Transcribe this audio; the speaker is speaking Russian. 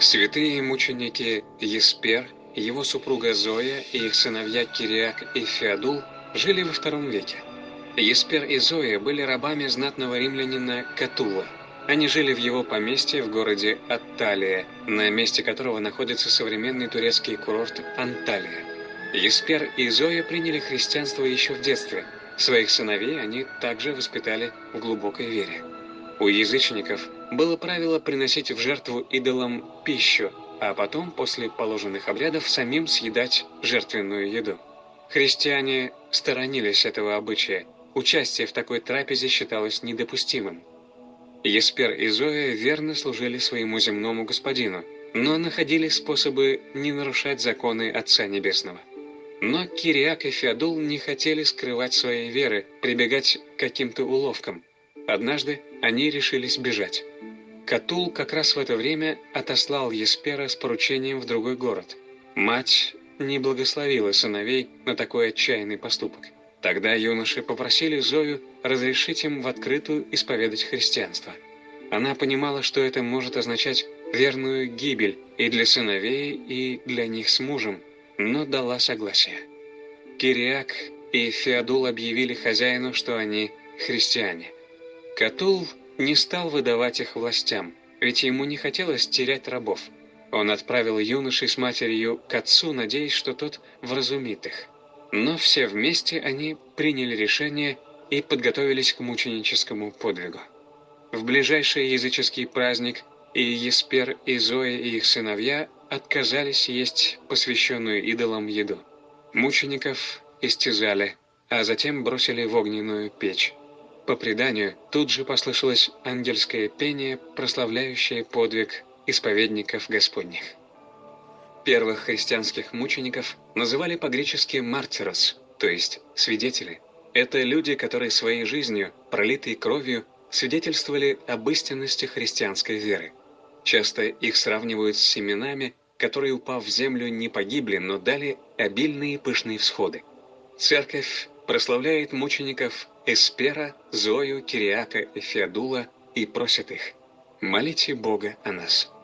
Святые мученики Еспер, его супруга Зоя и их сыновья Кириак и Феодул жили во II веке. Еспер и Зоя были рабами знатного римлянина Катула. Они жили в его поместье в городе Атталия, на месте которого находится современный турецкий курорт Анталия. Еспер и Зоя приняли христианство еще в детстве. Своих сыновей они также воспитали в глубокой вере. У язычников было правило приносить в жертву идолам пищу, а потом, после положенных обрядов, самим съедать жертвенную еду. Христиане сторонились этого обычая. Участие в такой трапезе считалось недопустимым. Еспер и Зоя верно служили своему земному господину, но находили способы не нарушать законы Отца Небесного. Но Кириак и Феодул не хотели скрывать своей веры, прибегать к каким-то уловкам. Однажды они решились бежать. Катул как раз в это время отослал Еспера с поручением в другой город. Мать не благословила сыновей на такой отчаянный поступок. Тогда юноши попросили Зою разрешить им в открытую исповедать христианство. Она понимала, что это может означать верную гибель и для сыновей, и для них с мужем, но дала согласие. Кириак и Феодул объявили хозяину, что они христиане. Катул не стал выдавать их властям, ведь ему не хотелось терять рабов. Он отправил юношей с матерью к отцу, надеясь, что тот вразумит их. Но все вместе они приняли решение и подготовились к мученическому подвигу. В ближайший языческий праздник и Еспер, и Зоя, и их сыновья отказались есть посвященную идолам еду. Мучеников истязали, а затем бросили в огненную печь. По преданию, тут же послышалось ангельское пение, прославляющее подвиг исповедников Господних. Первых христианских мучеников называли по-гречески «мартирос», то есть «свидетели». Это люди, которые своей жизнью, пролитой кровью, свидетельствовали об истинности христианской веры. Часто их сравнивают с семенами, которые, упав в землю, не погибли, но дали обильные пышные всходы. Церковь прославляет мучеников Еспера, Зою, Кириака и Феодула и просит их: молите Бога о нас.